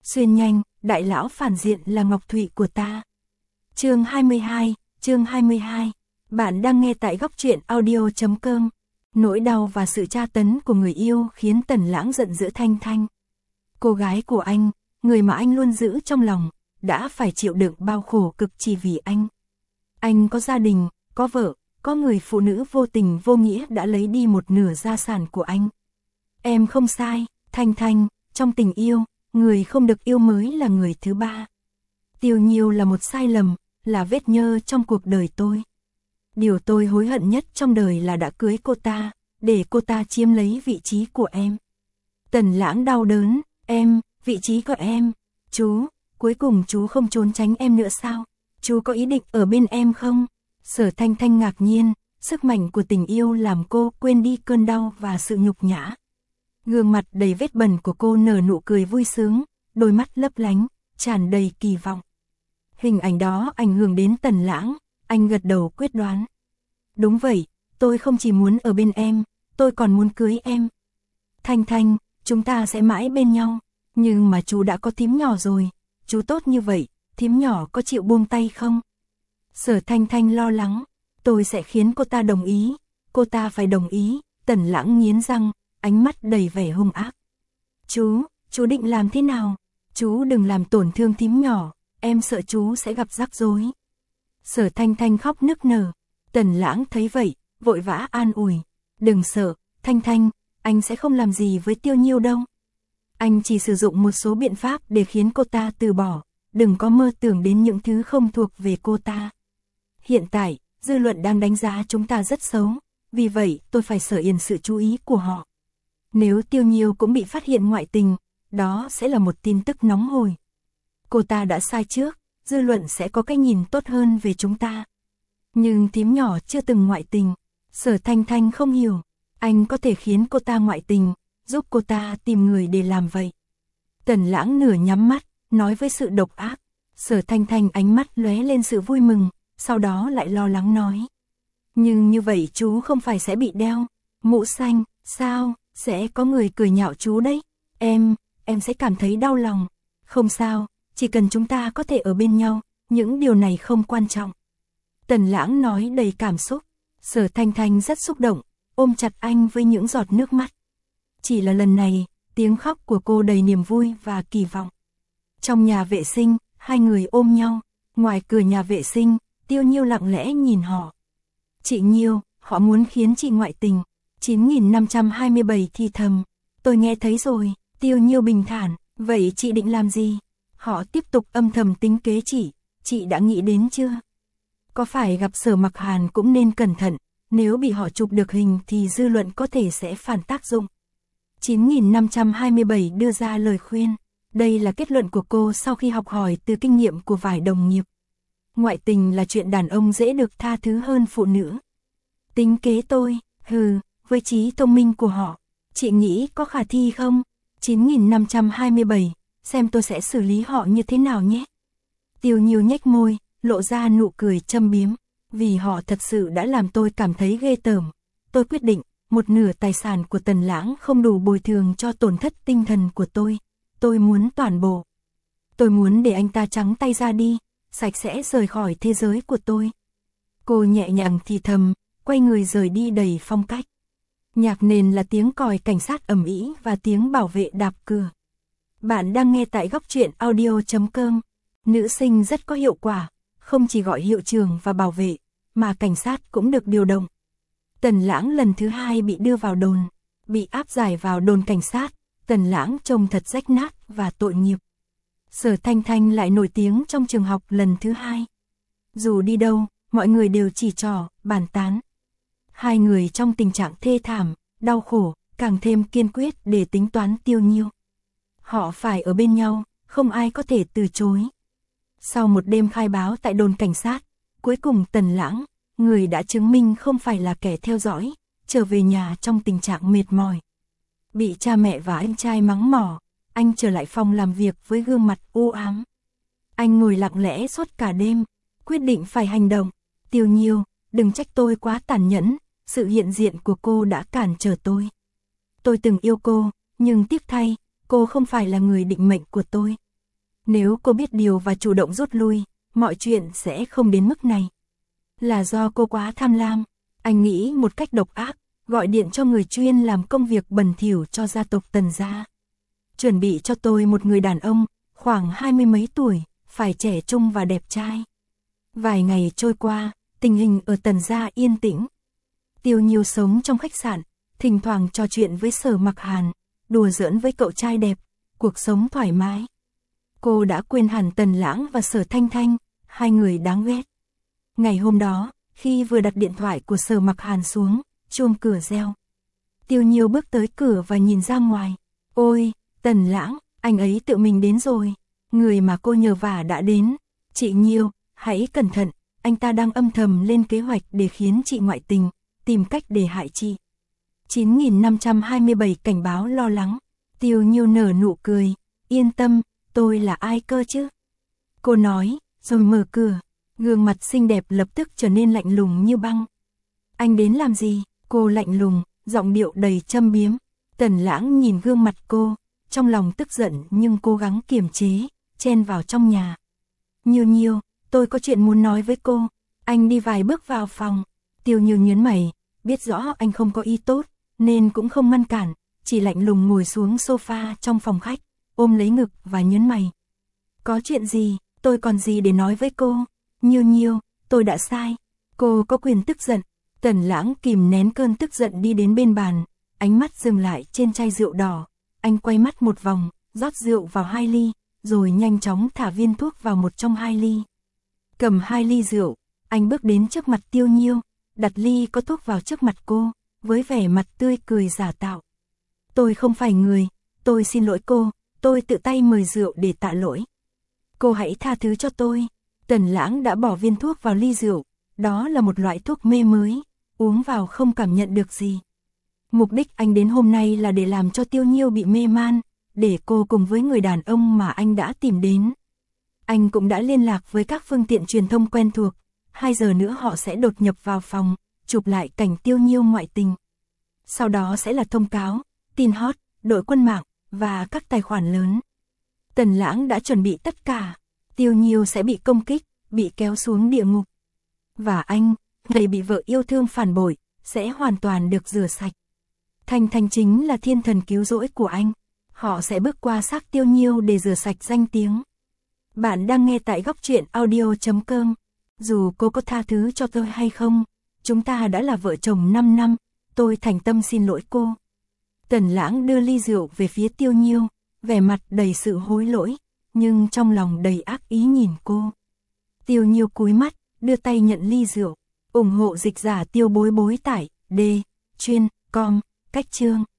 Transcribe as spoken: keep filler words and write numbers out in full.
Xuyên nhanh, đại lão phản diện là Ngọc Thụy của ta. Chương hai mươi hai, chương hai mươi hai. Bạn đang nghe tại góc truyện audio chấm com. Nỗi đau và sự tra tấn của người yêu khiến Tần Lãng giận dữ Thanh Thanh. Cô gái của anh, người mà anh luôn giữ trong lòng, đã phải chịu đựng bao khổ cực chỉ vì anh. Anh có gia đình, có vợ, có người phụ nữ vô tình vô nghĩa đã lấy đi một nửa gia sản của anh. Em không sai, Thanh Thanh, trong tình yêu, người không được yêu mới là người thứ ba. Tiêu Nhiêu là một sai lầm, là vết nhơ trong cuộc đời tôi. Điều tôi hối hận nhất trong đời là đã cưới cô ta, để cô ta chiếm lấy vị trí của em. Tần Lãng đau đớn, em, vị trí của em, chú, cuối cùng chú không trốn tránh em nữa sao? Chú có ý định ở bên em không? Sở Thanh Thanh ngạc nhiên, sức mạnh của tình yêu làm cô quên đi cơn đau và sự nhục nhã. Gương mặt đầy vết bẩn của cô nở nụ cười vui sướng, đôi mắt lấp lánh, tràn đầy kỳ vọng. Hình ảnh đó ảnh hưởng đến Tần Lãng, anh gật đầu quyết đoán. Đúng vậy, tôi không chỉ muốn ở bên em, tôi còn muốn cưới em. Thanh Thanh, chúng ta sẽ mãi bên nhau, nhưng mà chú đã có thím nhỏ rồi, chú tốt như vậy, thím nhỏ có chịu buông tay không? Sở Thanh Thanh lo lắng, tôi sẽ khiến cô ta đồng ý, cô ta phải đồng ý. Tần Lãng nghiến răng, ánh mắt đầy vẻ hung ác. Chú, chú định làm thế nào? Chú đừng làm tổn thương thím nhỏ, em sợ chú sẽ gặp rắc rối. Sở Thanh Thanh khóc nức nở. Tần Lãng thấy vậy, vội vã an ủi. Đừng sợ, Thanh Thanh, anh sẽ không làm gì với Tiêu Nhiêu đâu. Anh chỉ sử dụng một số biện pháp để khiến cô ta từ bỏ, đừng có mơ tưởng đến những thứ không thuộc về cô ta. Hiện tại, dư luận đang đánh giá chúng ta rất xấu, vì vậy tôi phải sở yên sự chú ý của họ. Nếu Tiêu Nhiêu cũng bị phát hiện ngoại tình, đó sẽ là một tin tức nóng hổi. Cô ta đã sai trước, dư luận sẽ có cái nhìn tốt hơn về chúng ta. Nhưng thím nhỏ chưa từng ngoại tình. Sở Thanh Thanh không hiểu, anh có thể khiến cô ta ngoại tình, giúp cô ta tìm người để làm vậy. Tần Lãng nửa nhắm mắt, nói với sự độc ác. Sở Thanh Thanh ánh mắt lóe lên sự vui mừng, sau đó lại lo lắng nói. Nhưng như vậy chú không phải sẽ bị đeo mũ xanh, sao? Sẽ có người cười nhạo chú đấy. Em, em sẽ cảm thấy đau lòng. Không sao, chỉ cần chúng ta có thể ở bên nhau, những điều này không quan trọng. Tần Lãng nói đầy cảm xúc. Sở Thanh Thanh rất xúc động, ôm chặt anh với những giọt nước mắt. Chỉ là lần này, tiếng khóc của cô đầy niềm vui và kỳ vọng. Trong nhà vệ sinh, hai người ôm nhau. Ngoài cửa nhà vệ sinh, Tiêu Nhiêu lặng lẽ nhìn họ. Chị Nhiêu, họ muốn khiến chị ngoại tình. chín nghìn năm trăm hai mươi bảy thì thầm. Tôi nghe thấy rồi. Tiêu Nhiêu bình thản. Vậy chị định làm gì? Họ tiếp tục âm thầm tính kế chị. Chị đã nghĩ đến chưa? Có phải gặp Sở Mặc Hàn cũng nên cẩn thận. Nếu bị họ chụp được hình thì dư luận có thể sẽ phản tác dụng. chín nghìn năm trăm hai mươi bảy đưa ra lời khuyên. Đây là kết luận của cô sau khi học hỏi từ kinh nghiệm của vài đồng nghiệp. Ngoại tình là chuyện đàn ông dễ được tha thứ hơn phụ nữ. Tính kế tôi, hừ, với trí thông minh của họ, chị nghĩ có khả thi không? chín nghìn năm trăm hai mươi bảy, xem tôi sẽ xử lý họ như thế nào nhé. Tiêu Nhiêu nhếch môi, lộ ra nụ cười châm biếm. Vì họ thật sự đã làm tôi cảm thấy ghê tởm. Tôi quyết định, một nửa tài sản của Tần Lãng không đủ bồi thường cho tổn thất tinh thần của tôi. Tôi muốn toàn bộ. Tôi muốn để anh ta trắng tay ra đi, sạch sẽ rời khỏi thế giới của tôi. Cô nhẹ nhàng thì thầm, quay người rời đi đầy phong cách. Nhạc nền là tiếng còi cảnh sát ầm ĩ và tiếng bảo vệ đạp cửa. Bạn đang nghe tại góc truyện audio chấm com. Nữ sinh rất có hiệu quả, không chỉ gọi hiệu trưởng và bảo vệ, mà cảnh sát cũng được điều động. Tần Lãng lần thứ hai bị đưa vào đồn, bị áp giải vào đồn cảnh sát. Tần Lãng trông thật rách nát và tội nghiệp. Sở Thanh Thanh lại nổi tiếng trong trường học lần thứ hai. Dù đi đâu, mọi người đều chỉ trỏ, bàn tán. Hai người trong tình trạng thê thảm, đau khổ, càng thêm kiên quyết để tính toán Tiêu Nhiêu. Họ phải ở bên nhau, không ai có thể từ chối. Sau một đêm khai báo tại đồn cảnh sát, cuối cùng Tần Lãng, người đã chứng minh không phải là kẻ theo dõi, trở về nhà trong tình trạng mệt mỏi. Bị cha mẹ và anh trai mắng mỏ, anh trở lại phòng làm việc với gương mặt u ám. Anh ngồi lặng lẽ suốt cả đêm, quyết định phải hành động. Tiêu Nhiêu, đừng trách tôi quá tàn nhẫn, sự hiện diện của cô đã cản trở tôi. Tôi từng yêu cô, nhưng tiếc thay, cô không phải là người định mệnh của tôi. Nếu cô biết điều và chủ động rút lui, mọi chuyện sẽ không đến mức này. Là do cô quá tham lam. Anh nghĩ một cách độc ác, gọi điện cho người chuyên làm công việc bẩn thỉu cho gia tộc Tần gia. Chuẩn bị cho tôi một người đàn ông, khoảng hai mươi mấy tuổi, phải trẻ trung và đẹp trai. Vài ngày trôi qua, tình hình ở Tần gia yên tĩnh. Tiêu Nhiêu sống trong khách sạn, thỉnh thoảng trò chuyện với Sở Mặc Hàn, đùa giỡn với cậu trai đẹp, cuộc sống thoải mái. Cô đã quên hẳn Tần Lãng và Sở Thanh Thanh, hai người đáng ghét. Ngày hôm đó, khi vừa đặt điện thoại của Sở Mặc Hàn xuống, chuông cửa reo. Tiêu Nhiêu bước tới cửa và nhìn ra ngoài. Ôi, Tần Lãng, anh ấy tự mình đến rồi. Người mà cô nhờ vả đã đến. Chị Nhiêu, hãy cẩn thận, anh ta đang âm thầm lên kế hoạch để khiến chị ngoại tình, tìm cách để hại chị. chín nghìn năm trăm hai mươi bảy cảnh báo lo lắng. Tiêu Nhiêu nở nụ cười. Yên tâm, tôi là ai cơ chứ? Cô nói, rồi mở cửa. Gương mặt xinh đẹp lập tức trở nên lạnh lùng như băng. Anh đến làm gì? Cô lạnh lùng, giọng điệu đầy châm biếm. Tần Lãng nhìn gương mặt cô, trong lòng tức giận nhưng cố gắng kiềm chế, chen vào trong nhà. Nhiêu Nhiêu, tôi có chuyện muốn nói với cô. Anh đi vài bước vào phòng. Tiêu Nhiêu nhớn mày, biết rõ anh không có ý tốt, nên cũng không ngăn cản, chỉ lạnh lùng ngồi xuống sofa trong phòng khách, ôm lấy ngực và nhớn mày. Có chuyện gì, tôi còn gì để nói với cô? Nhiêu Nhiêu, tôi đã sai. Cô có quyền tức giận. Tần Lãng kìm nén cơn tức giận đi đến bên bàn, ánh mắt dừng lại trên chai rượu đỏ. Anh quay mắt một vòng, rót rượu vào hai ly, rồi nhanh chóng thả viên thuốc vào một trong hai ly. Cầm hai ly rượu, anh bước đến trước mặt Tiêu Nhiêu, đặt ly có thuốc vào trước mặt cô, với vẻ mặt tươi cười giả tạo. Tôi không phải người, tôi xin lỗi cô, tôi tự tay mời rượu để tạ lỗi. Cô hãy tha thứ cho tôi. Tần Lãng đã bỏ viên thuốc vào ly rượu, đó là một loại thuốc mê mới, uống vào không cảm nhận được gì. Mục đích anh đến hôm nay là để làm cho Tiêu Nhiêu bị mê man, để cô cùng với người đàn ông mà anh đã tìm đến. Anh cũng đã liên lạc với các phương tiện truyền thông quen thuộc, hai giờ nữa họ sẽ đột nhập vào phòng, chụp lại cảnh Tiêu Nhiêu ngoại tình. Sau đó sẽ là thông cáo, tin hot, đội quân mạng, và các tài khoản lớn. Tần Lãng đã chuẩn bị tất cả. Tiêu Nhiêu sẽ bị công kích, bị kéo xuống địa ngục. Và anh, người bị vợ yêu thương phản bội, sẽ hoàn toàn được rửa sạch. Thanh Thanh chính là thiên thần cứu rỗi của anh. Họ sẽ bước qua xác Tiêu Nhiêu để rửa sạch danh tiếng. Bạn đang nghe tại góc truyện audio chấm com. Dù cô có tha thứ cho tôi hay không, chúng ta đã là vợ chồng năm năm, tôi thành tâm xin lỗi cô. Tần Lãng đưa ly rượu về phía Tiêu Nhiêu, vẻ mặt đầy sự hối lỗi, nhưng trong lòng đầy ác ý nhìn cô. Tiêu Nhiêu cúi mắt, đưa tay nhận ly rượu, ủng hộ dịch giả Tiêu Bối Bối tại D chuyên com cách chương.